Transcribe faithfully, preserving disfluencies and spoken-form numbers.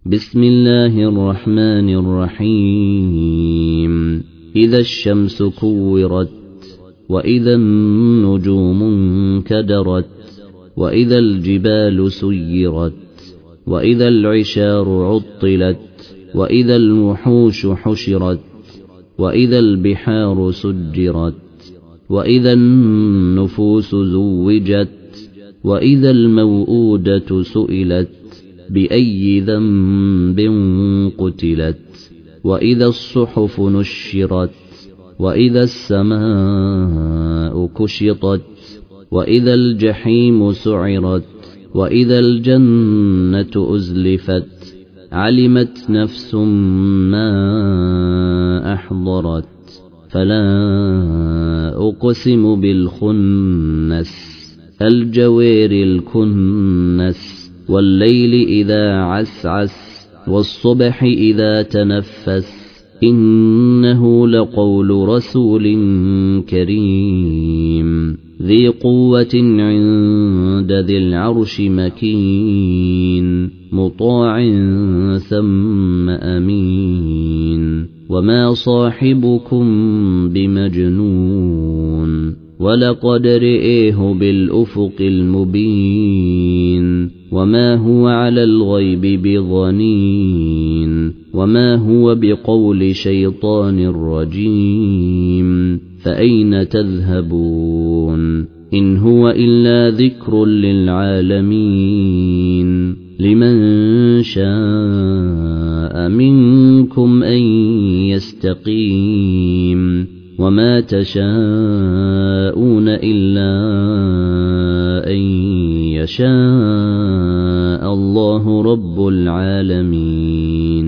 بسم الله الرحمن الرحيم إذا الشمس كورت وإذا النجوم انكدرت وإذا الجبال سيرت وإذا العشار عطلت وإذا الوحوش حشرت وإذا البحار سجرت وإذا النفوس زوجت وإذا الموءودة سئلت بأي ذنب قتلت وإذا الصحف نشرت وإذا السماء كشطت وإذا الجحيم سعرت وإذا الجنة أزلفت علمت نفس ما أحضرت فلا أقسم بالخنس الجوار الكنس والليل إذا عسعس والصبح إذا تنفس إنه لقول رسول كريم ذي قوة عند ذي العرش مكين مطاع ثم أمين وما صاحبكم بمجنون ولقد رئيه بالأفق المبين وما هو على الغيب بضنين وما هو بقول شيطان رجيم فأين تذهبون إن هو إلا ذكر للعالمين لمن شاء منكم أن يستقيم وما تشاءون إلا أن يشاء الله رب العالمين.